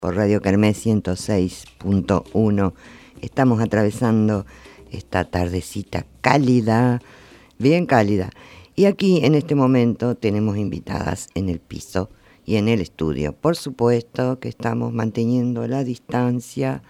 por Radio Kermés 106.1. Estamos atravesando esta tardecita cálida, bien cálida. Y aquí en este momento tenemos invitadas en el piso y en el estudio. Por supuesto que estamos manteniendo la distancia,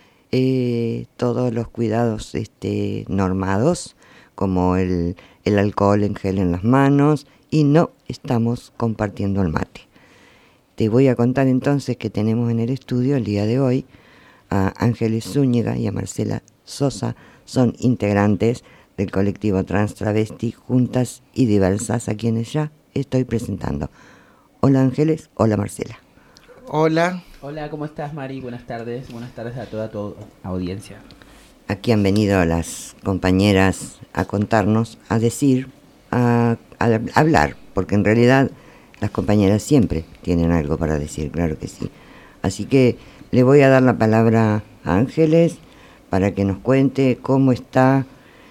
todos los cuidados normados, como el alcohol en gel en las manos, y no estamos compartiendo el mate. Te voy a contar entonces que tenemos en el estudio el día de hoy a Ángeles Zúñiga y a Marcela Sosa. Son integrantes del colectivo Trans Travesti Juntas y Diversas, a quienes ya estoy presentando. Hola Ángeles, hola Marcela. Hola. Hola, ¿cómo estás, Mari? Buenas tardes a toda tu audiencia. Aquí han venido las compañeras a contarnos, a decir, a hablar, porque en realidad las compañeras siempre tienen algo para decir, claro que sí. Así que le voy a dar la palabra a Ángeles para que nos cuente cómo está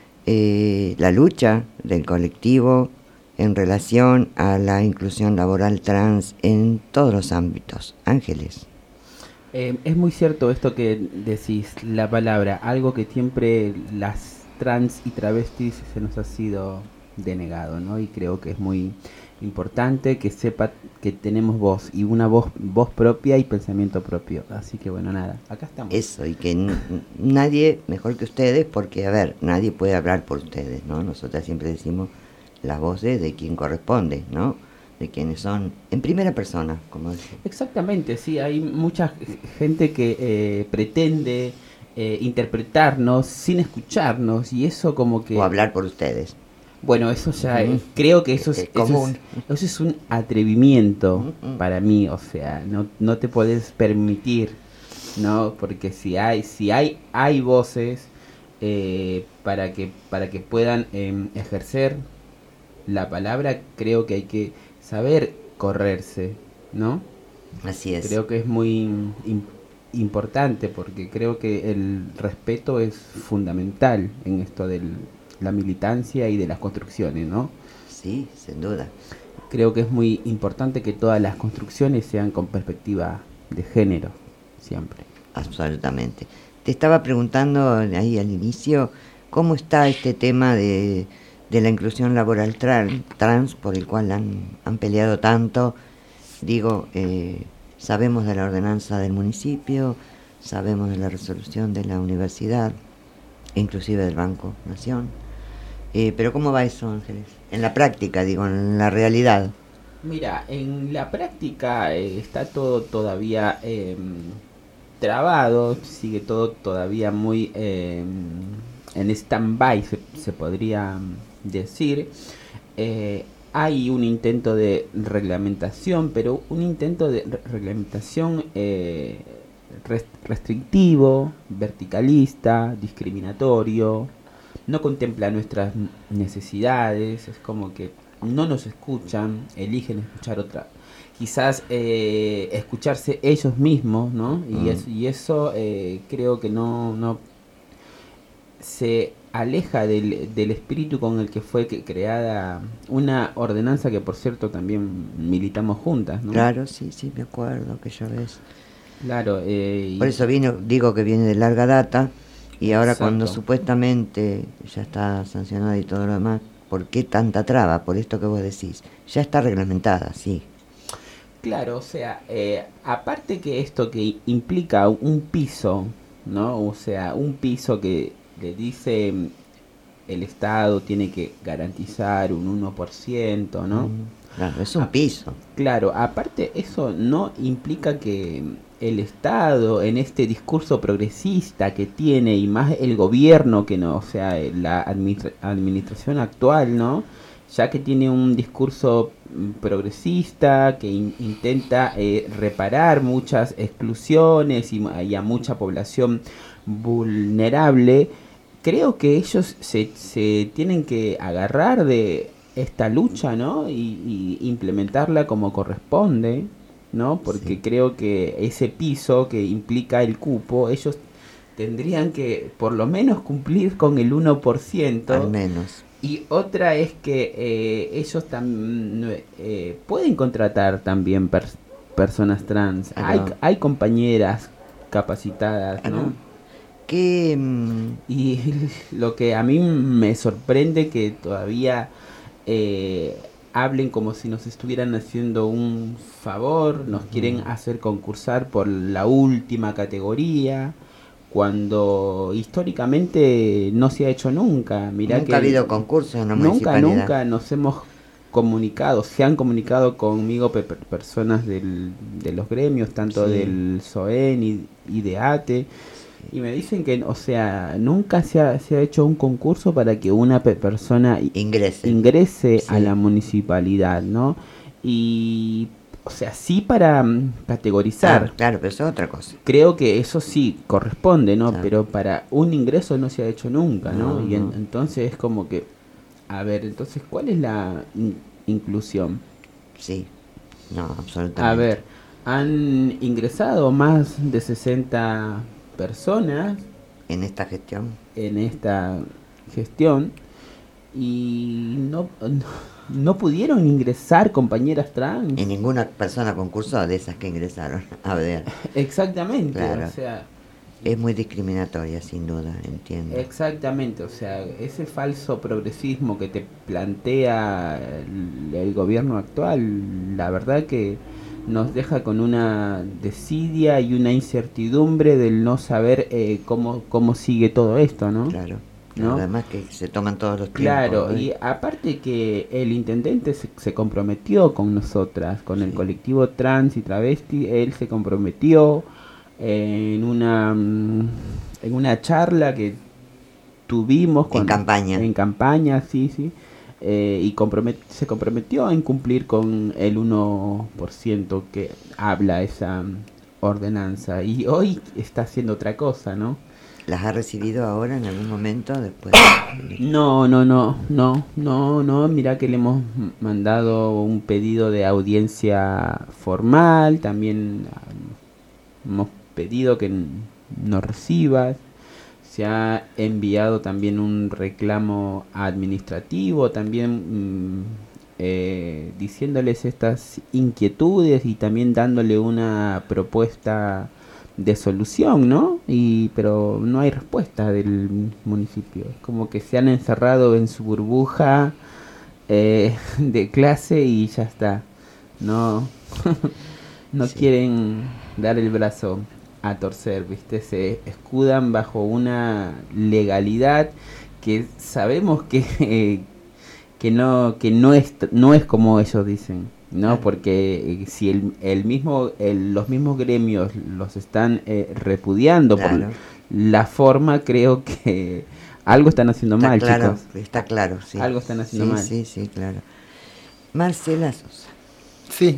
la lucha del colectivo en relación a la inclusión laboral trans en todos los ámbitos. Ángeles. Es muy cierto esto que decís, la palabra, algo que siempre las trans y travestis se nos ha sido denegado, ¿no? Y creo que es muy importante que sepa que tenemos voz, y una voz propia y pensamiento propio. Así que bueno, nada, acá estamos. Eso, y que nadie mejor que ustedes, porque a ver, nadie puede hablar por ustedes, ¿no? Nosotras siempre decimos las voces de quien corresponde, ¿no? De quienes son en primera persona, como decimos. Exactamente, sí, hay mucha gente que pretende interpretarnos sin escucharnos, y eso como que... O hablar por ustedes. Bueno, eso ya creo que eso es común. Eso es un atrevimiento para mí, o sea, no te podés permitir, ¿no? Porque si hay voces para que puedan ejercer la palabra, creo que hay que saber correrse, ¿no? Así es. Creo que es muy importante, porque creo que el respeto es fundamental en esto de la militancia y de las construcciones, ¿no? Sí, sin duda. Creo que es muy importante que todas las construcciones sean con perspectiva de género, siempre. Absolutamente. Te estaba preguntando ahí al inicio, ¿cómo está este tema de la inclusión laboral trans, por el cual han peleado tanto? Digo, sabemos de la ordenanza del municipio, sabemos de la resolución de la universidad, inclusive del Banco Nación. Pero ¿cómo va eso, Ángeles? En la práctica, digo, en la realidad. Mira, en la práctica está todo todavía trabado, sigue todo todavía muy en stand-by, se podría decir. Hay un intento de reglamentación, pero un intento de reglamentación restrictivo, verticalista, discriminatorio. No contempla nuestras necesidades, es como que no nos escuchan, eligen escuchar otra, quizás escucharse ellos mismos, ¿no? Y eso creo que no se aleja del espíritu con el que fue creada una ordenanza que, por cierto, también militamos juntas, ¿no? Claro, sí, me acuerdo que ya ves. Claro. Por eso digo que viene de larga data. Y ahora Exacto. Cuando supuestamente ya está sancionada y todo lo demás, ¿por qué tanta traba? Por esto que vos decís. Ya está reglamentada, sí. Claro, o sea, aparte que esto que implica un piso, ¿no? O sea, un piso que le dice el Estado tiene que garantizar un 1%, ¿no? Claro, es un piso. Claro, aparte eso no implica que el Estado, en este discurso progresista que tiene, y más el gobierno que no, o sea, la administración actual, ¿no? Ya que tiene un discurso progresista que intenta reparar muchas exclusiones y a mucha población vulnerable, creo que ellos se tienen que agarrar de esta lucha, ¿no? Y implementarla como corresponde, ¿no? Porque sí, creo que ese piso que implica el cupo, ellos tendrían que por lo menos cumplir con el 1%. Al menos. Y otra es que ellos pueden contratar también personas trans. Hay compañeras capacitadas, ¿no? Que y lo que a mí me sorprende que todavía hablen como si nos estuvieran haciendo un favor, nos quieren hacer concursar por la última categoría, cuando históricamente no se ha hecho nunca. Mirá nunca ha habido concursos en la municipalidad. Nunca nos hemos comunicado, se han comunicado conmigo personas de los gremios, tanto del SOEN y de ATE, y me dicen que, o sea, nunca se ha hecho un concurso para que una persona ingrese a la municipalidad, ¿no? Y, o sea, sí para categorizar. Claro, pero eso es otra cosa. Creo que eso sí corresponde, ¿no? Claro. Pero para un ingreso no se ha hecho nunca, ¿no? Y entonces es como que, a ver, entonces, ¿cuál es la inclusión? Sí, no, absolutamente. A ver, han ingresado más de 60 personas en esta gestión y no pudieron ingresar compañeras trans. Y ninguna persona concursó de esas que ingresaron. A ver. Exactamente, claro. O sea, es muy discriminatoria, sin duda, entiendo. Exactamente, o sea, ese falso progresismo que te plantea el gobierno actual, la verdad que nos deja con una desidia y una incertidumbre del no saber cómo sigue todo esto, ¿no? Claro, ¿no? Además que se toman todos los tiempos. Claro, y aparte que el intendente se comprometió con nosotras, con el colectivo trans y travesti, él se comprometió en una charla que tuvimos en campaña, sí, y se comprometió en cumplir con el 1% que habla esa ordenanza, y hoy está haciendo otra cosa, ¿no? ¿Las ha recibido ahora en algún momento después? No, mirá que le hemos mandado un pedido de audiencia formal, también hemos pedido que nos recibas. Se ha enviado también un reclamo administrativo, también diciéndoles estas inquietudes y también dándole una propuesta de solución, ¿no? Pero no hay respuesta del municipio. Es como que se han encerrado en su burbuja de clase y ya está. No quieren dar el brazo a torcer, ¿viste? Se escudan bajo una legalidad que sabemos que no es como ellos dicen, ¿no? Porque si los mismos gremios los están repudiando por la forma, creo que algo están haciendo mal, chicos. Está claro, sí. Algo están haciendo mal. Sí, claro. Marcela Sosa. Sí.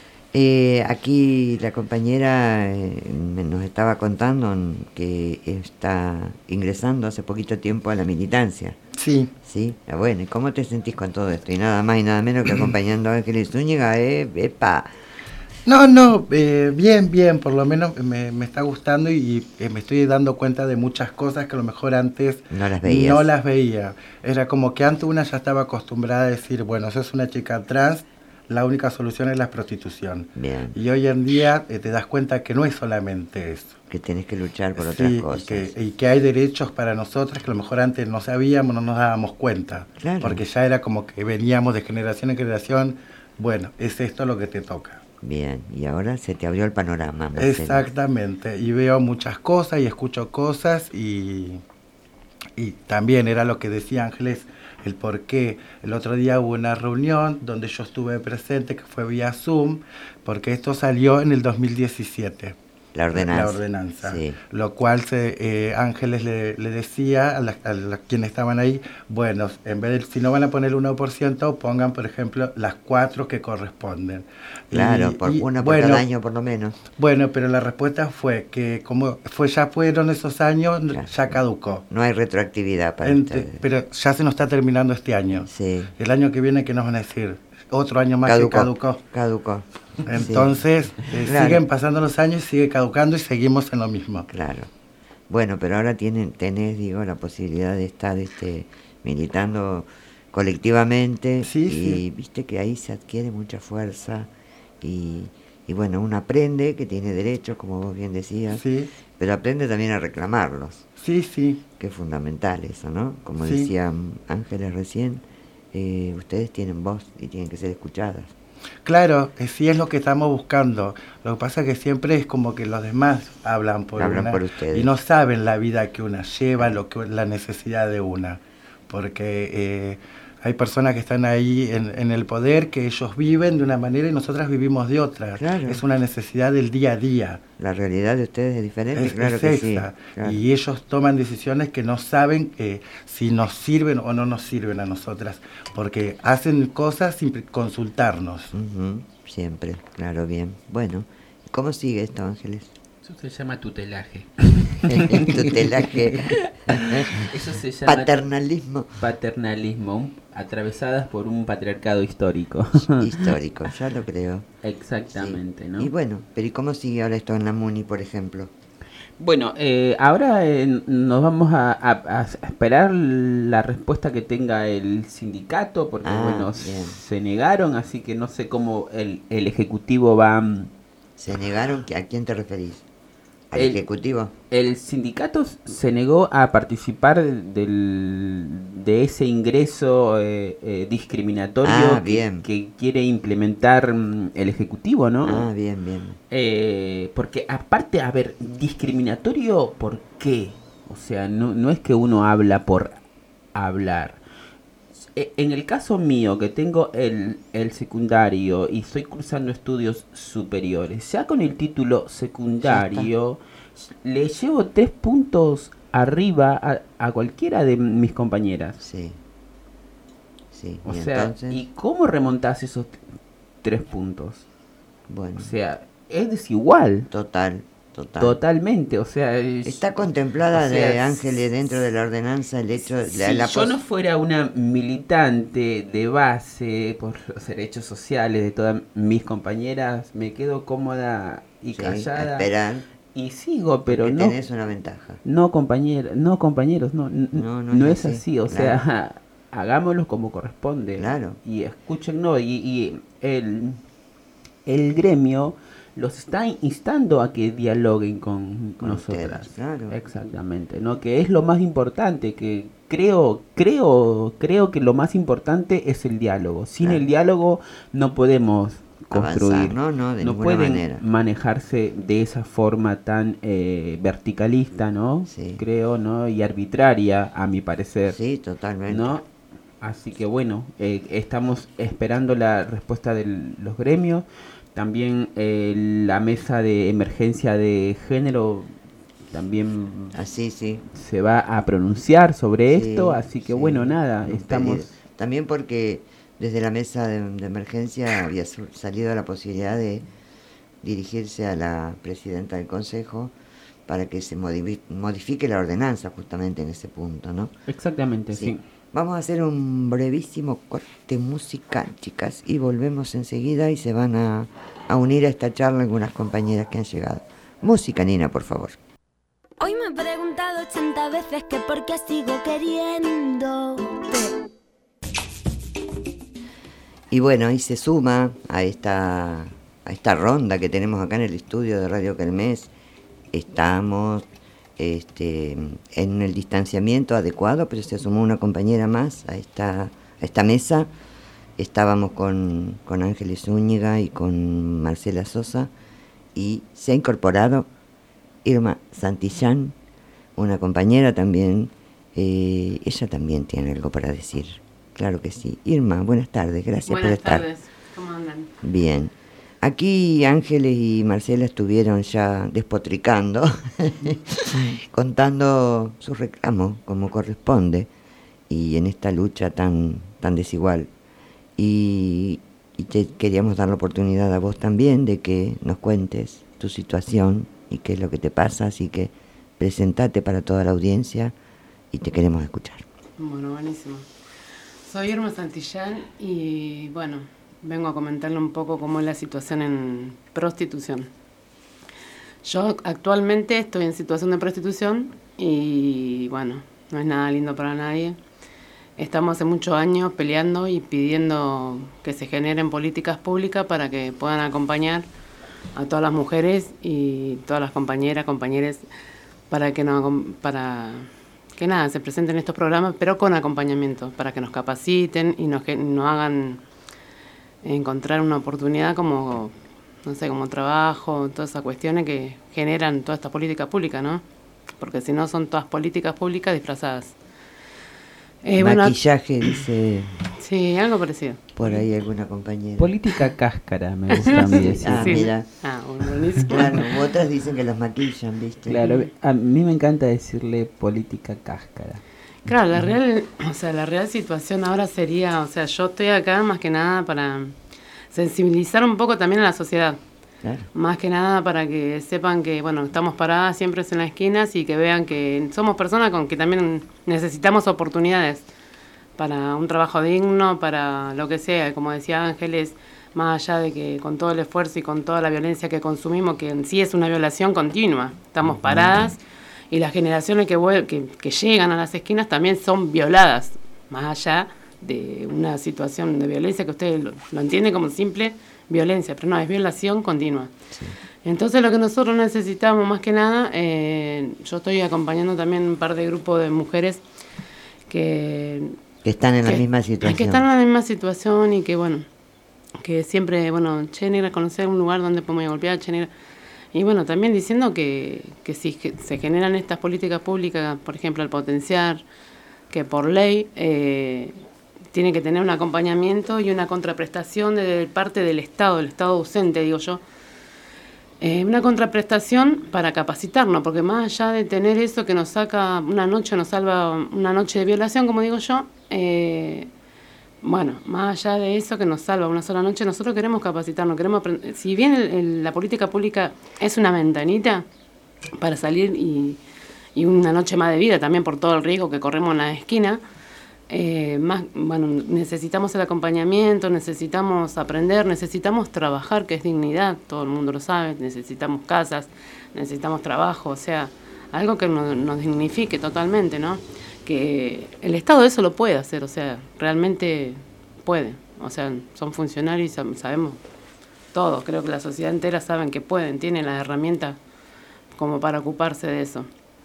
Aquí la compañera nos estaba contando que está ingresando hace poquito tiempo a la militancia. Sí. Sí, bueno, ¿y cómo te sentís con todo esto? Y nada más y nada menos que acompañando a Ángeles Zúñiga, ¡epa! No, bien, por lo menos me está gustando y me estoy dando cuenta de muchas cosas que a lo mejor antes no las veía. Era como que antes una ya estaba acostumbrada a decir, bueno, sos una chica trans, la única solución es la prostitución. Bien. Y hoy en día te das cuenta que no es solamente eso. Que tenés que luchar por otras cosas. Y que hay derechos para nosotras que a lo mejor antes no sabíamos, no nos dábamos cuenta. Claro. Porque ya era como que veníamos de generación en generación, bueno, es esto lo que te toca. Bien, y ahora se te abrió el panorama, Marcela. Exactamente, y veo muchas cosas y escucho cosas y también era lo que decía Ángeles, el por qué. El otro día hubo una reunión donde yo estuve presente, que fue vía Zoom, porque esto salió en el 2017. La ordenanza. La ordenanza. Sí. Lo cual Ángeles le decía a quienes estaban ahí, bueno, en vez de, si no van a poner el 1%, pongan, por ejemplo, las 4 que corresponden. Claro, por cada año por lo menos. Bueno, pero la respuesta fue que como ya fueron esos años, claro, ya caducó. No hay retroactividad para ustedes. Pero ya se nos está terminando este año. Sí. El año que viene, ¿qué nos van a decir? Otro año más que caducó. Entonces, claro, siguen pasando los años, sigue caducando y seguimos en lo mismo. Claro. Bueno, pero ahora tenés, la posibilidad de estar militando colectivamente. Sí. Viste que ahí se adquiere mucha fuerza y Y bueno, uno aprende que tiene derechos, como vos bien decías, Sí, pero aprende también a reclamarlos, sí, sí. que es fundamental eso, ¿no? Como Sí. decía Ángeles recién, ustedes tienen voz y tienen que ser escuchadas. Claro, sí es lo que estamos buscando. Lo que pasa es que siempre es como que los demás hablan por Hablan una por ustedes. y no saben la vida que una lleva, lo que la necesidad de una. Porque hay personas que están ahí en el poder, que ellos viven de una manera y nosotras vivimos de otra. Claro. Es una necesidad del día a día. La realidad de ustedes es diferente, claro Es que esa. sí. Claro. Y ellos toman decisiones que no saben si nos sirven o no nos sirven a nosotras. Porque hacen cosas sin consultarnos. Ujú, siempre, claro, bien. Bueno, ¿cómo sigue esto, Ángeles? Eso se llama tutelaje. Tutelaje. Eso se llama Paternalismo paternalismo, atravesadas por un patriarcado histórico. histórico, ya lo creo. Exactamente, Sí. ¿no? Y bueno, pero ¿y cómo sigue ahora esto en la MUNI, por ejemplo? Bueno, ahora nos vamos a esperar la respuesta que tenga el sindicato, porque bueno, Bien. se negaron, así que no sé cómo el Ejecutivo va... ¿Se negaron? ¿A quién te referís? ¿Al El- Ejecutivo? El sindicato se negó a participar de ese ingreso discriminatorio Bien. que quiere implementar el Ejecutivo, ¿no? Bien, bien. Porque aparte, a ver, discriminatorio, ¿por qué? O sea, no es que uno habla por hablar. En el caso mío, que tengo el secundario y estoy cursando estudios superiores, ya con el título secundario, le llevo 3 puntos arriba a cualquiera de mis compañeras. Sí. Sí, O y sea, entonces, ¿y cómo remontás esos 3 puntos? bueno, O sea, es desigual. total. Totalmente, o sea... ¿Está contemplada o sea, de Ángeles dentro de la ordenanza el hecho de si la yo no fuera una militante de base por los derechos sociales de todas mis compañeras, me quedo cómoda y sí, callada a esperar, y sigo, pero porque no, tenés una ventaja? no compañeros, no es así, o claro. sea, hagámoslo como corresponde. Claro. Y escúchenlo, y el gremio los está instando a que dialoguen con nosotras. ustedes, claro. Exactamente, ¿no? Que es lo más importante, que creo que lo más importante es el diálogo. Sin Claro. el diálogo no podemos construir, Avanzar, no, de ninguna pueden manera. manejarse de esa forma tan verticalista, ¿no? Sí. Creo, ¿no? Y arbitraria, a mi parecer. Sí, totalmente. ¿No? Así que bueno, estamos esperando la respuesta de los gremios. También la mesa de emergencia de género también Así, sí. se va a pronunciar sobre Sí, esto, así que sí, bueno, nada, un estamos... pedido. También porque desde la mesa de emergencia había salido la posibilidad de dirigirse a la presidenta del Consejo para que se modifique la ordenanza justamente en ese punto, ¿no? Exactamente, sí. Vamos a hacer un brevísimo corte musical, chicas, y volvemos enseguida y se van a unir a esta charla algunas compañeras que han llegado. Música, Nina, por favor. Hoy me he preguntado 80 veces que por qué sigo queriéndote. Y bueno, y se suma a esta ronda que tenemos acá en el estudio de Radio Kermés. Estamos en el distanciamiento adecuado, pero se sumó una compañera más a esta mesa. Estábamos con Ángeles Zúñiga y con Marcela Sosa, y se ha incorporado Irma Santillán, una compañera también. Ella también tiene algo para decir, claro que sí. Irma, buenas tardes, gracias por estar. Buenas tardes, ¿cómo andan? Bien. Aquí Ángeles y Marcela estuvieron ya despotricando, contando sus reclamos como corresponde, y en esta lucha tan desigual. Y te queríamos dar la oportunidad a vos también de que nos cuentes tu situación y qué es lo que te pasa, así que presentate para toda la audiencia y te queremos escuchar. Bueno, buenísimo. Soy Irma Santillán y bueno, vengo a comentarle un poco cómo es la situación en prostitución. Yo actualmente estoy en situación de prostitución y bueno, no es nada lindo para nadie. Estamos hace muchos años peleando y pidiendo que se generen políticas públicas para que puedan acompañar a todas las mujeres y todas las compañeras, para que nada, se presenten estos programas, pero con acompañamiento, para que nos capaciten y nos hagan encontrar una oportunidad como, no sé, como trabajo, todas esas cuestiones que generan toda esta política pública, ¿no? Porque si no son todas políticas públicas disfrazadas. Maquillaje, dice Sí, algo parecido. por ahí alguna compañera. Política cáscara, me gusta a mí decir. Sí. Mira. Buenísimo. Claro, otras dicen que los maquillan, ¿viste? Claro, a mí me encanta decirle política cáscara. Claro, la real situación ahora sería, yo estoy acá más que nada para sensibilizar un poco también a la sociedad. Claro. Más que nada para que sepan que, bueno, estamos paradas siempre en las esquinas y que vean que somos personas con que también necesitamos oportunidades para un trabajo digno, para lo que sea. Como decía Ángeles, más allá de que con todo el esfuerzo y con toda la violencia que consumimos, que en sí es una violación continua, estamos paradas y las generaciones que llegan a las esquinas también son violadas, más allá de una situación de violencia que ustedes lo entienden como simple violencia, pero no, es violación continua. Sí. Entonces lo que nosotros necesitamos más que nada, yo estoy acompañando también un par de grupos de mujeres que están en la misma situación. Que están en la misma situación y que bueno, que siempre, bueno, che, negra, conocer un lugar donde podemos ir a golpear, che, negra. Y bueno, también diciendo que si se generan estas políticas públicas, por ejemplo, al potenciar, que por ley tiene que tener un acompañamiento y una contraprestación de parte del Estado ausente, digo yo. Una contraprestación para capacitarnos, porque más allá de tener eso que nos saca una noche, nos salva una noche de violación, como digo yo, bueno, más allá de eso que nos salva una sola noche, nosotros queremos capacitarnos, queremos aprender. Si bien la política pública es una ventanita para salir y una noche más de vida también por todo el riesgo que corremos en la esquina, necesitamos el acompañamiento, necesitamos aprender, necesitamos trabajar, que es dignidad, todo el mundo lo sabe, necesitamos casas, necesitamos trabajo, o sea, algo que nos dignifique totalmente, ¿no? Que el Estado eso lo puede hacer, o sea, realmente puede, o sea, son funcionarios y sabemos todos, creo que la sociedad entera saben que pueden, tienen las herramientas como para ocuparse de eso.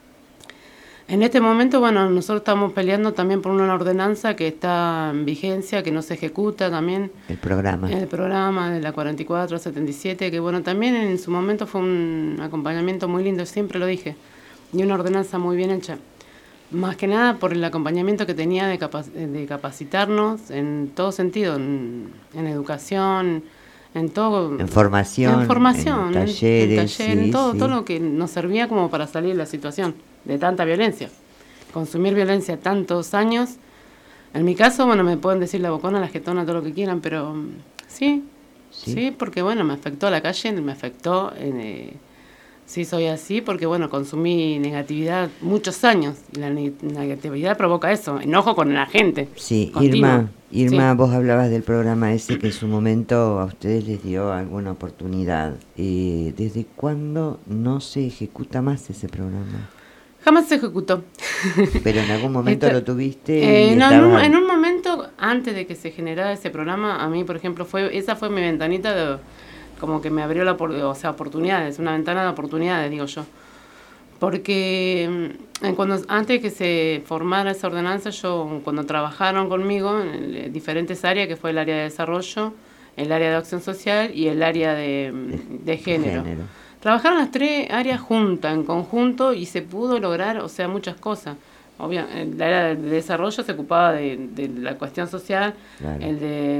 En este momento, bueno, nosotros estamos peleando también por una ordenanza que está en vigencia, que no se ejecuta también. El programa de la 4477, que bueno, también en su momento fue un acompañamiento muy lindo, siempre lo dije, y una ordenanza muy bien hecha. Más que nada por el acompañamiento que tenía de capacitarnos en todo sentido, en educación, en todo. En formación, en talleres, en todo lo que nos servía como para salir de la situación de tanta violencia. Consumir violencia tantos años. En mi caso, bueno, me pueden decir la bocona, la jetona, todo lo que quieran, pero sí, porque bueno, me afectó a la calle, me afectó, sí soy así, porque bueno, consumí negatividad muchos años, y la negatividad provoca eso, enojo con la gente. Sí, continuo. Irma, vos hablabas del programa ese que en su momento a ustedes les dio alguna oportunidad. ¿Desde cuándo no se ejecuta más ese programa? Jamás se ejecutó. Pero en algún momento lo tuviste. En un momento, antes de que se generara ese programa, a mí, por ejemplo, esa fue mi ventanita como que me abrió oportunidades, una ventana de oportunidades, digo yo. Porque antes de que se formara esa ordenanza, cuando trabajaron conmigo en diferentes áreas, que fue el área de desarrollo, el área de acción social y el área de género. Trabajaron las tres áreas juntas, en conjunto, y se pudo lograr, muchas cosas. Obviamente, la área de desarrollo se ocupaba de la cuestión social, claro. el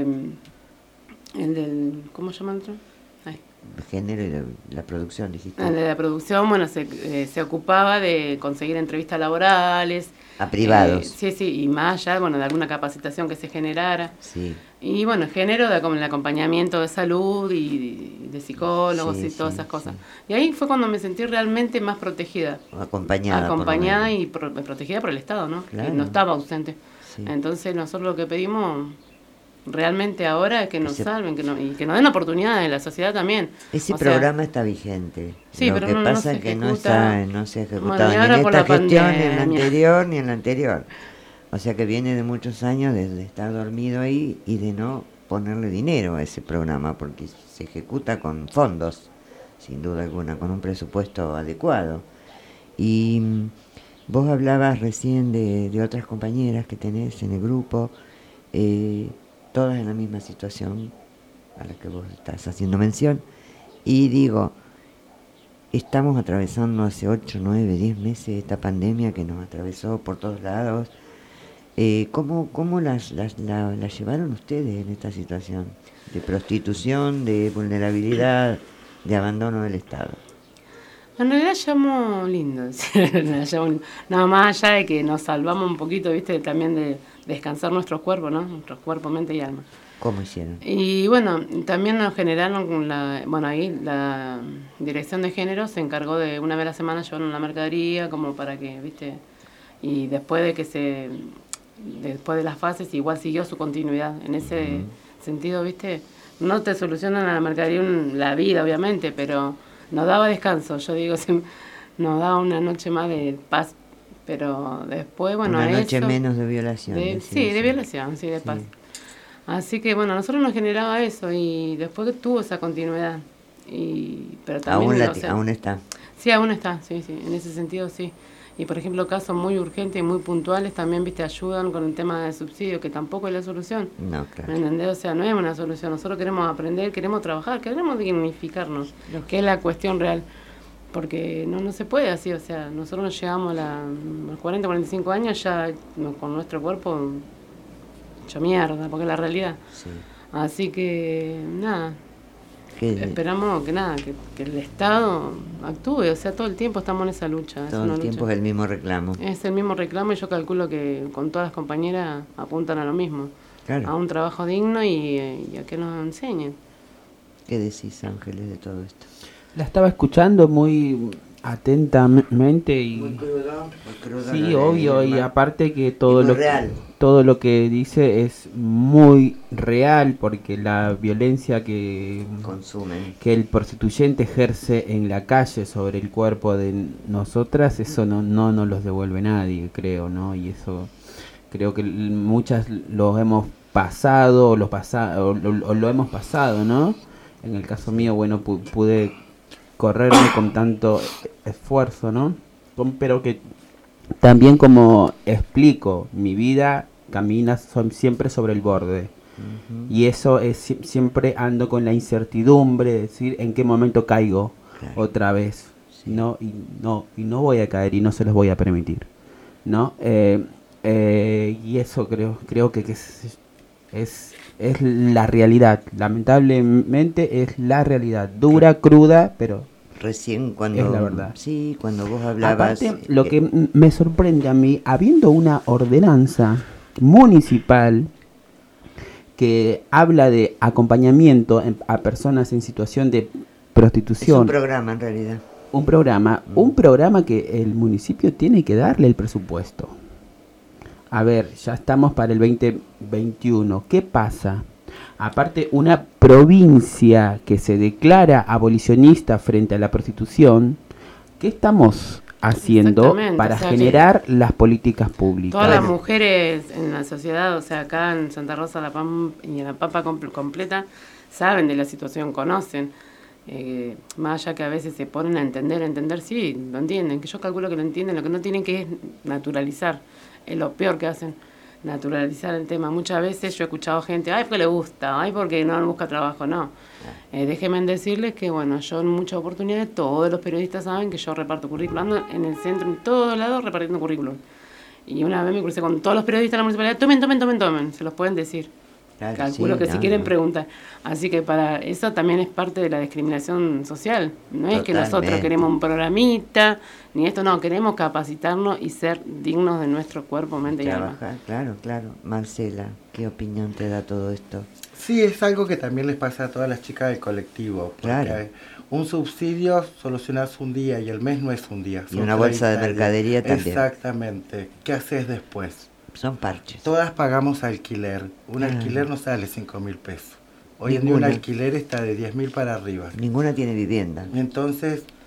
del ¿cómo se llama el otro? Género y la producción, dijiste. El de la producción, bueno, se ocupaba de conseguir entrevistas laborales. A privados. Sí, y más allá, bueno, de alguna capacitación que se generara. Sí. Y bueno, género de el acompañamiento de salud y de psicólogos y todas esas cosas. Sí. Y ahí fue cuando me sentí realmente más protegida. Acompañada y protegida por el Estado, ¿no? Claro. Que no estaba ausente. Sí. Entonces nosotros lo que pedimos realmente ahora es que nos salven y que nos den oportunidades en la sociedad también. Ese programa está vigente. Sí, lo pero que pasa es que no se ha ejecutado ni en esta gestión, ni en la anterior, ni en la anterior. O sea que viene de muchos años de estar dormido ahí y de no ponerle dinero a ese programa, porque se ejecuta con fondos sin duda alguna, con un presupuesto adecuado. Y vos hablabas recién de otras compañeras que tenés en el grupo, todas en la misma situación a la que vos estás haciendo mención, y digo, estamos atravesando hace 8, 9, 10 meses esta pandemia que nos atravesó por todos lados. ¿Cómo la llevaron ustedes en esta situación de prostitución, de vulnerabilidad, de abandono del Estado? En realidad llamo lindo, nada más allá de que nos salvamos un poquito, viste, también de descansar nuestros cuerpos, ¿no? Nuestros cuerpos, mente y alma. ¿Cómo hicieron? Y bueno, también nos generaron, ahí la Dirección de Género se encargó de una vez a la semana llevar una mercadería, como para que, viste, y después de las fases igual siguió su continuidad. En ese sentido, viste, no te solucionan a la mercadería la vida, obviamente, pero nos daba descanso, yo digo, nos daba una noche más de paz, pero después, bueno, una noche menos de violación. De violación, sí, de paz. Así que, bueno, a nosotros nos generaba eso y después tuvo esa continuidad. Pero también, aún está. Sí, aún está, sí, en ese sentido sí. Y por ejemplo, casos muy urgentes y muy puntuales también, viste, ayudan con el tema del subsidio, que tampoco es la solución. No, claro. ¿Me entendés? O sea, no es una solución. Nosotros queremos aprender, queremos trabajar, queremos dignificarnos, que es la cuestión real. Porque no se puede así, o sea, nosotros nos llegamos a los 40, 45 años ya con nuestro cuerpo hecho mierda, porque es la realidad. Sí. Así que, nada, esperamos que el Estado actúe, o sea, todo el tiempo estamos en esa lucha. Todo el tiempo es el mismo reclamo. Es el mismo reclamo y yo calculo que con todas las compañeras apuntan a lo mismo. Claro. A un trabajo digno y a que nos enseñen. ¿Qué decís, Ángeles, de todo esto? La estaba escuchando muy atentamente y muy cruda, sí, obvio, y aparte que todo lo que dice es muy real, porque la violencia que consumen, que el prostituyente ejerce en la calle sobre el cuerpo de nosotras, eso no nos los devuelve nadie, creo, ¿no? Y eso creo que muchas lo hemos pasado o lo hemos pasado, ¿no? En el caso mío, bueno, pude correrme con tanto esfuerzo, ¿no? Pero que también, como explico, mi vida camina siempre sobre el borde. Uh-huh. Y eso es siempre ando con la incertidumbre de decir en qué momento caigo otra vez. Sí. ¿No? Y no voy a caer y no se los voy a permitir, ¿no? Y eso creo que es la realidad, lamentablemente es la realidad, dura, cruda, pero recién cuando es la verdad. Sí, cuando vos hablabas. Aparte, lo que me sorprende a mí, habiendo una ordenanza municipal que habla de acompañamiento a personas en situación de prostitución. Es un programa en realidad. Un programa que el municipio tiene que darle el presupuesto. A ver, ya estamos para el 2021. ¿Qué pasa? Aparte, una provincia que se declara abolicionista frente a la prostitución, ¿qué estamos haciendo para generar las políticas públicas? Todas las mujeres en la sociedad, o sea, acá en Santa Rosa La Pampa y en La Pampa completa, saben de la situación, conocen. Más allá que a veces se ponen a entender, sí, lo entienden, que yo calculo que lo entienden, lo que no tienen que es naturalizar. Es lo peor que hacen, naturalizar el tema. Muchas veces yo he escuchado gente, ay, porque le gusta, ay, porque no busca trabajo, no. Déjenme decirles que, bueno, yo en muchas oportunidades, todos los periodistas saben que yo reparto currículum, ando en el centro, en todos lados, repartiendo currículum. Y una vez me crucé con todos los periodistas de la municipalidad, tomen, se los pueden decir. Claro, calculo que si quieren preguntar. Así que para eso también es parte de la discriminación social. No es que nosotros queremos un programita, ni esto, no, queremos capacitarnos y ser dignos de nuestro cuerpo, mente y alma. Claro. Marcela, ¿qué opinión te da todo esto? Sí, es algo que también les pasa a todas las chicas del colectivo. Porque un subsidio solucionas un día y el mes no es un día. Y una bolsa de mercadería también. Exactamente. ¿Qué haces después? Son parches. Todas pagamos alquiler. Un alquiler no sale 5.000 pesos. Hoy en día un alquiler está de 10.000 para arriba. Ninguna tiene vivienda. Entonces,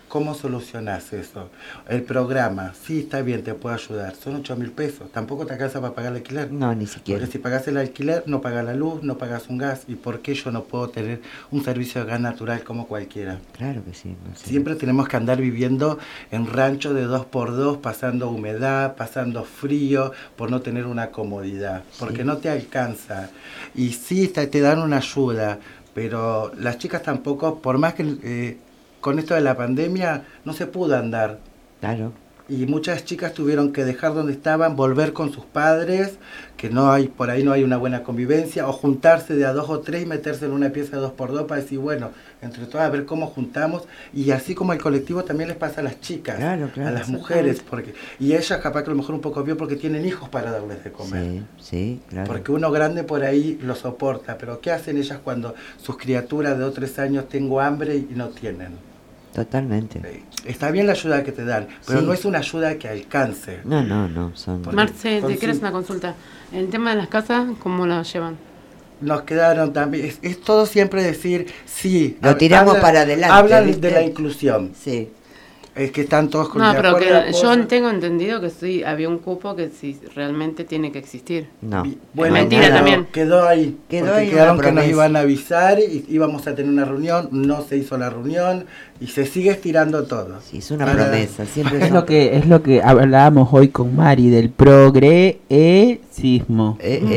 ¿Cómo solucionás eso? El programa, sí, está bien, te puedo ayudar. Son 8.000 pesos. Tampoco te alcanza para pagar el alquiler. No, ni siquiera. Porque si pagás el alquiler, no pagas la luz, no pagas un gas. ¿Y por qué yo no puedo tener un servicio de gas natural como cualquiera? Claro que sí. No sé. Siempre tenemos que andar viviendo en rancho de 2x2, pasando humedad, pasando frío, por no tener una comodidad. Porque no te alcanza. Y sí, te dan una ayuda, pero las chicas tampoco, por más que... con esto de la pandemia no se pudo andar. Claro. Y muchas chicas tuvieron que dejar donde estaban, volver con sus padres, que no hay, por ahí no hay una buena convivencia, o juntarse de a 2 o 3 y meterse en una pieza de 2x2 para decir, bueno, entre todas a ver cómo juntamos. Y así como el colectivo también les pasa a las chicas, claro, a las mujeres, porque y ellas capaz que a lo mejor un poco vio porque tienen hijos para darles de comer. Sí, claro. Porque uno grande por ahí lo soporta, pero ¿qué hacen ellas cuando sus criaturas de 2 o 3 años tengo hambre y no tienen? Totalmente. Está bien la ayuda que te dan, pero sí. No es una ayuda que alcance. No. Son... Marce, te quiero hacer una consulta. El tema de las casas, ¿cómo lo llevan? Nos quedaron también, es todo siempre decir, sí. Lo tiramos para adelante. Hablan ¿viste? de la inclusión. Sí. Es que están todos con No, pero que yo tengo entendido que sí, había un cupo que sí realmente tiene que existir. No. Bueno, mentira también. Quedó ahí. Ahí quedaron que nos iban a avisar y íbamos a tener una reunión, no se hizo la reunión y se sigue estirando todo. Sí, es una promesa, siempre es lo que hablábamos hoy con Mari del progresismo.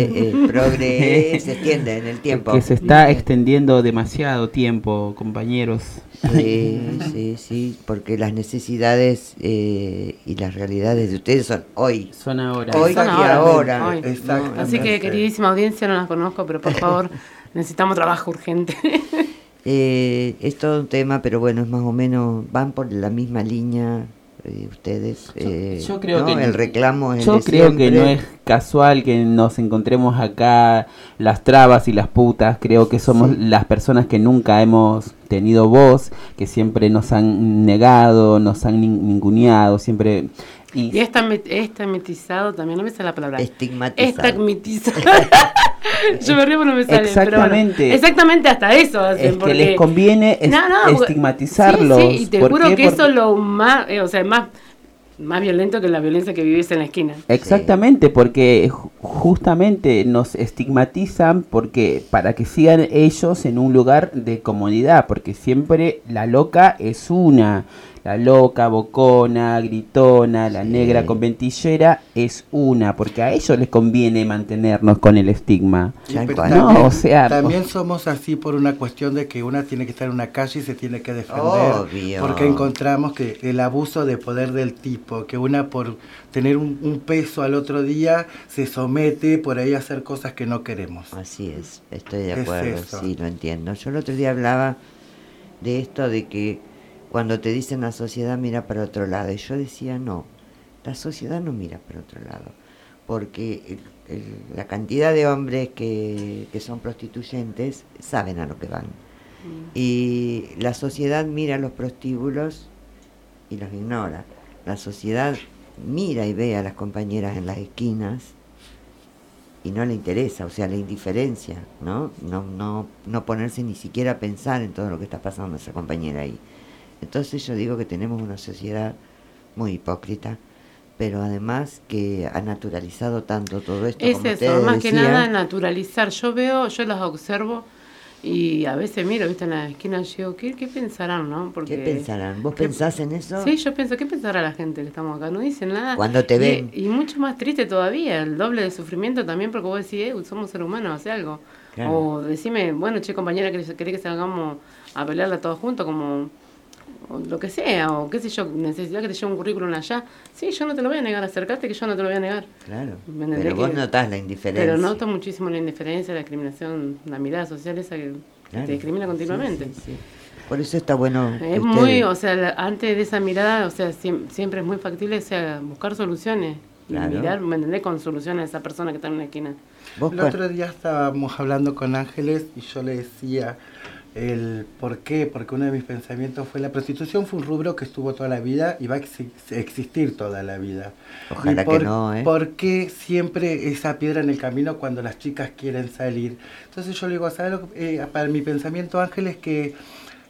Progre se extiende en el tiempo. Que se está extendiendo demasiado tiempo, compañeros. Sí, porque las necesidades y las realidades de ustedes son hoy. Son ahora. Hoy son y ahora. ahora. Exacto. Así que, queridísima audiencia, no las conozco, pero por favor, necesitamos trabajo urgente. Es todo un tema, pero bueno, es más o menos, van por la misma línea ustedes. Yo creo que el reclamo es yo creo que no es casual que nos encontremos acá las trabas y las putas. Creo que somos las personas que nunca hemos tenido voz, que siempre nos han negado, nos han ninguneado, siempre. Y estigmatizado también, no me sale la palabra. Estigmatizado. Yo me río pero no me sale. Exactamente. Pero bueno, exactamente hasta eso hacen. Es que les conviene estigmatizarlos. Sí, y te juro que eso es lo más, más violento que la violencia que vives en la esquina. Exactamente, porque justamente nos estigmatizan porque para que sigan ellos en un lugar de comodidad, porque siempre la loca es una. La loca, bocona, gritona, la negra con ventillera es una, porque a ellos les conviene mantenernos con el estigma. Sí, pero también somos así por una cuestión de que una tiene que estar en una calle y se tiene que defender. Obvio. Porque encontramos que el abuso de poder del tipo, que una por tener un peso al otro día se somete por ahí a hacer cosas que no queremos. Así es, estoy de acuerdo, sí, lo entiendo. Yo el otro día hablaba de esto de que cuando te dicen la sociedad mira para otro lado, y yo decía no, la sociedad no mira para otro lado, porque la cantidad de hombres que son prostituyentes saben a lo que van. Y la sociedad mira los prostíbulos y los ignora. La sociedad mira y ve a las compañeras en las esquinas y no le interesa, o sea, la indiferencia, ¿no? No ponerse ni siquiera a pensar en todo lo que está pasando a esa compañera ahí. Entonces yo digo que tenemos una sociedad muy hipócrita, pero además que ha naturalizado tanto todo esto. Es como eso, más decían. que nada naturalizar. Yo las observo y a veces miro, viste, en la esquina y digo, ¿qué pensarán, no? Porque, ¿qué pensarán? ¿Vos pensás en eso? Sí, yo pienso, ¿qué pensará la gente que estamos acá? No dicen nada. Cuando te ven. Y mucho más triste todavía, el doble de sufrimiento también, porque vos decís, somos seres humanos, hace algo. Claro. O decime, bueno, che, compañera, ¿querés que salgamos a pelearla todos juntos? Como... o lo que sea, o qué sé yo, necesidad que te lleve un currículum allá, sí, yo no te lo voy a negar, acercate que yo no te lo voy a negar. Claro, pero vos notás la indiferencia. Pero noto muchísimo la indiferencia, la discriminación, la mirada social esa que te discrimina continuamente. Sí. Por eso está bueno. Es muy, o sea, antes de esa mirada, o sea, siempre es muy factible, o sea, buscar soluciones. Claro. Y mirar, ¿me entendés? Con soluciones a esa persona que está en una esquina. El otro día estábamos hablando con Ángeles y yo le decía el por qué, porque uno de mis pensamientos fue la prostitución fue un rubro que estuvo toda la vida y va a existir toda la vida. Ojalá que no, ¿eh? ¿Por qué siempre esa piedra en el camino cuando las chicas quieren salir? Entonces yo le digo, ¿sabes lo que, para mi pensamiento, Ángel, es que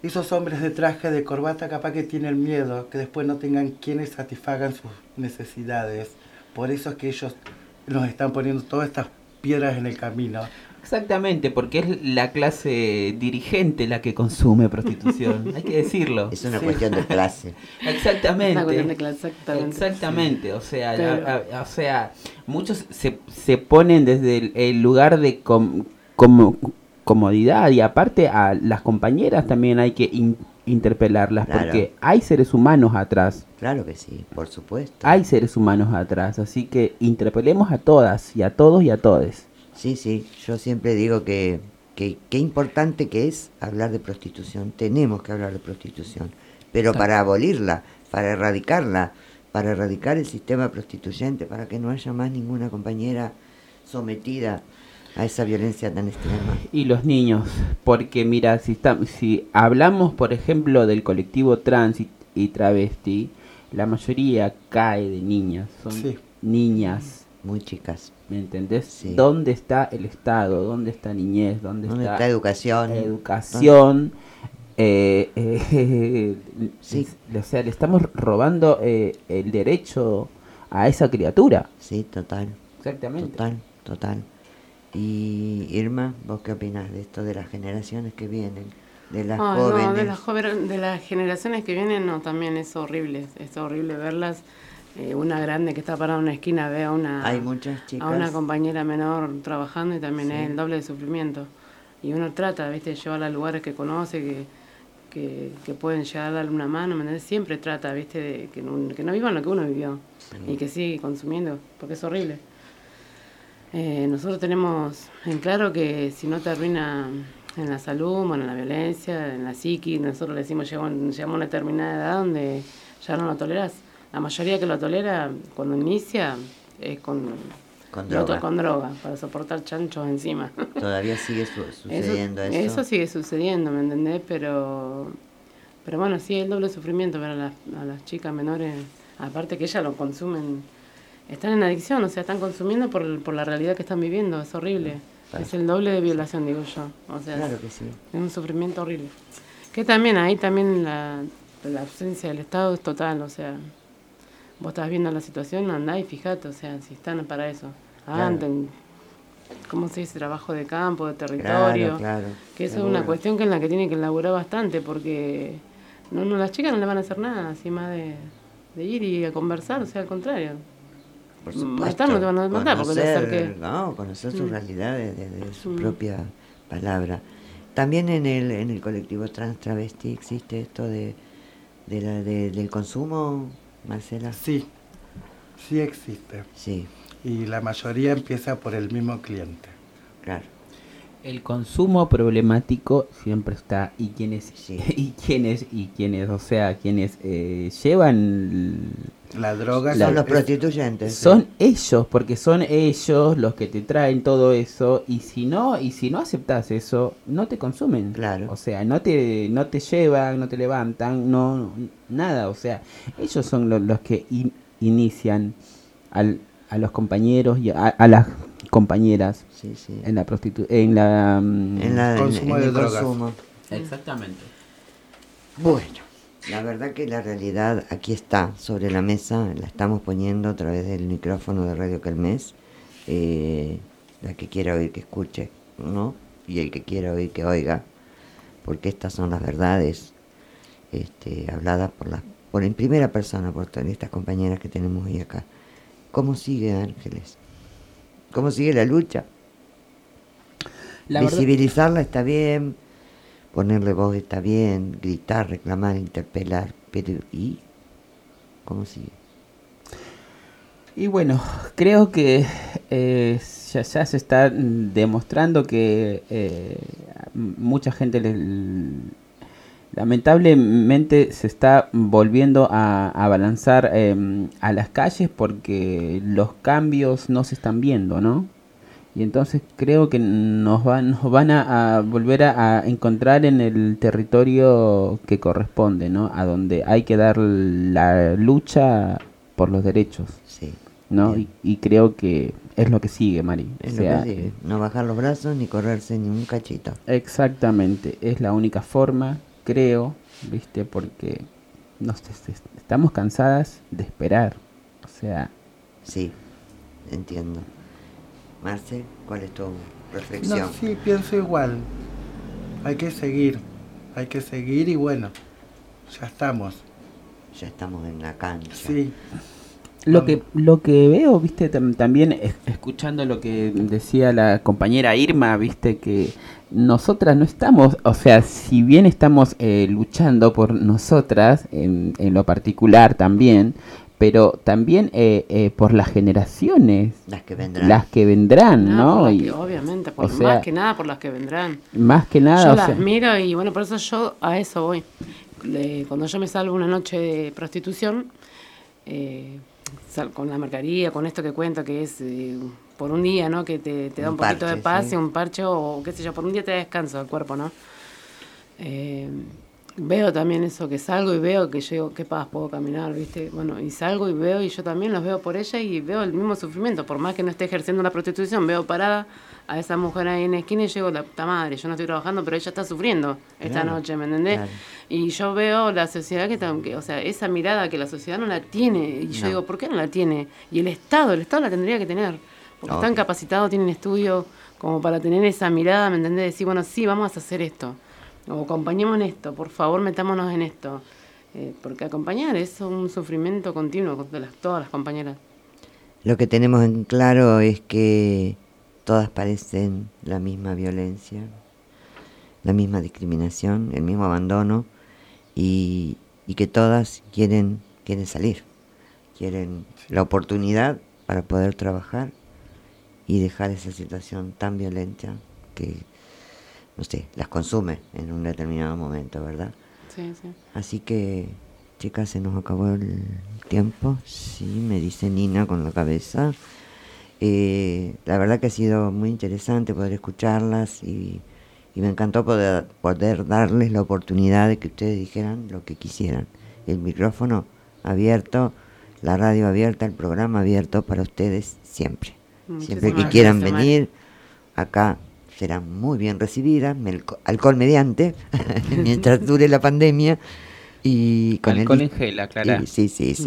esos hombres de traje, de corbata, capaz que tienen miedo, que después no tengan quienes satisfagan sus necesidades. Por eso es que ellos nos están poniendo todas estas piedras en el camino. Exactamente, porque es la clase dirigente la que consume prostitución, hay que decirlo. Es una cuestión de clase. Exactamente. Una cuestión de clase, exactamente. O sea, Pero- o sea, muchos se ponen desde el lugar de comodidad, y aparte a las compañeras también hay que interpelarlas, Claro. porque hay seres humanos atrás. Claro que sí, por supuesto. Hay seres humanos atrás, así que interpelemos a todas y a todos y a todes. Sí, sí, yo siempre digo que qué importante que es hablar de prostitución. Tenemos que hablar de prostitución, pero para abolirla, para erradicar el sistema prostituyente, para que no haya más ninguna compañera sometida a esa violencia tan extrema. Y los niños, porque mira, si hablamos por ejemplo del colectivo trans y travesti, la mayoría cae de niñas, son Sí. niñas, Muy chicas. ¿me entendés? Sí. ¿Dónde está el Estado? ¿Dónde está niñez? ¿Dónde Está educación? educación? Sí. O sea, le estamos robando el derecho a esa criatura. Sí, total, Exactamente. total. Y Irma, ¿vos qué opinás de esto de las generaciones que vienen? De las Ay, jóvenes. no, de las generaciones que vienen, no, también es horrible verlas. Una grande que está parada en una esquina ve a Hay muchas chicas. a una compañera menor trabajando y también Sí. es el doble de sufrimiento. Y uno trata, viste, de llevarla a lugares que conoce, que pueden llegar a darle una mano, ¿me entendés? Siempre trata, viste, de que no vivan lo que uno vivió y que sigue consumiendo, porque es horrible. Nosotros tenemos en claro que si no te arruina en la salud, bueno, en la violencia, en la psiqui, nosotros le decimos llegamos a una determinada edad donde ya no lo tolerás. La mayoría que lo tolera cuando inicia es con droga, para soportar chanchos encima. Todavía sigue sucediendo eso. Eso sigue sucediendo, ¿me entendés? Pero bueno, sí, el doble sufrimiento ver a las chicas menores, aparte que ellas lo consumen, están en adicción, o sea, están consumiendo por la realidad que están viviendo, es horrible. Claro. Es el doble de violación, digo yo. O sea, Claro que sí. es un sufrimiento horrible. Que también, ahí también la ausencia del Estado es total, o sea, vos estás viendo la situación, andá y fijate, o sea, si están para eso. Claro. ¿Cómo se dice? Trabajo de campo, de territorio. Claro. Que eso es seguro. una cuestión que en la que tienen que elaborar bastante, porque las chicas no le van a hacer nada, así más de ir y a conversar, o sea, al contrario. Por supuesto. Matar no te van a matar, porque te acerque. Conocer su realidad desde su Mm. propia palabra. También en el colectivo trans travesti existe esto del consumo, Marcela. Sí, sí existe. Sí, Y la mayoría empieza por el mismo cliente. claro. El consumo problemático siempre está, y quienes Sí. quienes, o sea, quienes llevan La droga Son los es- prostituyentes. son ellos, porque son ellos los que te traen todo eso, y si no aceptas eso, no te consumen. Claro. O sea, no te llevan, no te levantan, nada, o sea, ellos son los que inician a los compañeros y a las compañeras Sí, sí. en la en la Consumo de el drogas. consumo. exactamente. Bueno, la verdad que la realidad aquí está sobre la mesa, la estamos poniendo a través del micrófono de Radio Kelmés. La que quiera oír que escuche, ¿no? Y el que quiera oír que oiga, porque estas son las verdades habladas por en primera persona por todas estas compañeras que tenemos hoy acá. ¿Cómo sigue, Ángeles? ¿Cómo sigue la lucha? La verdad- Visibilizarla está bien, ponerle voz está bien, gritar, reclamar, interpelar, pero ¿y cómo sigue? Y bueno, creo que ya se está demostrando que mucha gente lamentablemente se está volviendo a balanzar a las calles porque los cambios no se están viendo, ¿no? Y entonces creo que nos van a volver a encontrar en el territorio que corresponde, ¿no? A donde hay que dar la lucha por los derechos, Sí, ¿no? bien. Y creo que es lo que sigue, Mari. Es O lo sea, que sigue. No bajar los brazos ni correrse ni un cachito. exactamente, es la única forma creo, ¿viste? Porque estamos cansadas de esperar. O sea... Sí, entiendo. Marce, ¿cuál es tu reflexión? No, sí, pienso igual. Hay que seguir y bueno, ya estamos. Ya estamos en la cancha. Sí. Lo que veo, viste, también escuchando lo que decía la compañera Irma, viste, que nosotras no estamos, o sea, si bien estamos luchando por nosotras, en lo particular también, pero también por las generaciones. Las que vendrán. ¿no? Obviamente, más que nada por las que vendrán. Más que nada. Yo las miro y bueno, por eso yo a eso voy. Cuando yo me salgo una noche de prostitución, con la mercadería, con esto que cuento, que es por un día, ¿no? Que te da un poquito de paz, sí. Y un parche, o qué sé yo, por un día te da descanso al cuerpo, ¿no? Veo también eso, que salgo y veo que llego, qué paz, puedo caminar, ¿viste? Bueno, y salgo y veo, y yo también los veo por ella y veo el mismo sufrimiento, por más que no esté ejerciendo una prostitución, veo parada a esa mujer ahí en la esquina y llego, la puta madre, yo no estoy trabajando, pero ella está sufriendo esta noche, ¿me entendés? Claro. Y yo veo la sociedad que, o sea, esa mirada que la sociedad no la tiene, y yo digo, ¿por qué no la tiene? Y el Estado la tendría que tener, porque están capacitados, tienen estudios como para tener esa mirada, ¿me entendés? Decir, bueno, sí, vamos a hacer esto. O acompañemos en esto, por favor, metámonos en esto. Porque acompañar es un sufrimiento continuo de todas las compañeras. Lo que tenemos en claro es que todas padecen la misma violencia, la misma discriminación, el mismo abandono, y que todas quieren salir, quieren la oportunidad para poder trabajar y dejar esa situación tan violenta que, no sé, las consume en un determinado momento, ¿verdad? Sí, sí. Así que, chicas, se nos acabó el tiempo. Sí, me dice Nina con la cabeza. La verdad que ha sido muy interesante poder escucharlas y me encantó poder darles la oportunidad de que ustedes dijeran lo que quisieran. El micrófono abierto, la radio abierta, el programa abierto para ustedes siempre. Siempre que quieran venir, acá serán muy bien recibidas, alcohol mediante, mientras dure la pandemia. Y con alcohol en gel, aclara. Sí.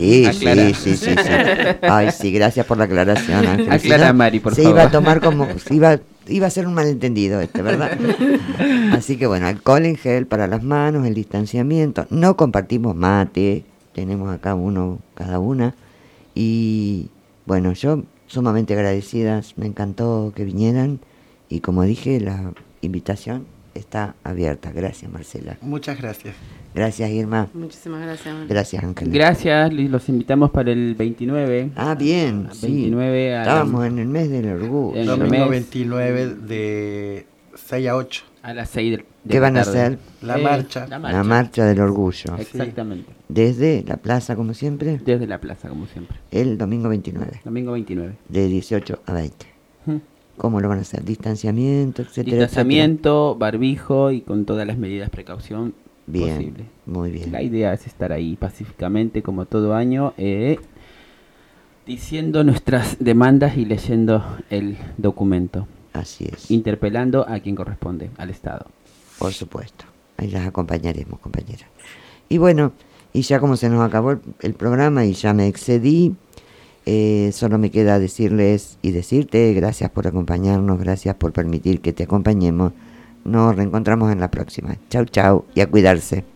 Ay, sí, gracias por la aclaración, Ángel. Aclara, Mari, por favor. Se iba a tomar como, iba a ser un malentendido ¿verdad? Así que bueno, alcohol en gel para las manos, el distanciamiento. No compartimos mate, tenemos acá uno cada una. Y bueno, yo sumamente agradecidas, me encantó que vinieran. Y como dije, la invitación está abierta. Gracias, Marcela. Muchas gracias. Gracias, Irma. Muchísimas gracias. Gracias, Ángel. Gracias, los invitamos para el 29. Ah, bien, 29 sí. Estábamos en el mes del orgullo. El domingo 29 de 6 a 8. A las 6 de ¿Qué van a hacer? La marcha. La marcha del orgullo. Exactamente. Desde la plaza, como siempre. Desde la plaza, como siempre. El domingo 29. Domingo 29. De 18 a 20. ¿Cómo lo van a hacer? Distanciamiento, etcétera. Distanciamiento, etcétera. Barbijo y con todas las medidas de precaución posible. Muy bien. La idea es estar ahí pacíficamente como todo año, diciendo nuestras demandas y leyendo el documento. Así es. Interpelando a quien corresponde, al Estado. Por supuesto. Ahí las acompañaremos, compañeras. Y bueno, y ya como se nos acabó el programa y ya me excedí, solo me queda decirles y decirte gracias por acompañarnos, gracias por permitir que te acompañemos. Nos reencontramos en la próxima. Chau, chau, y a cuidarse.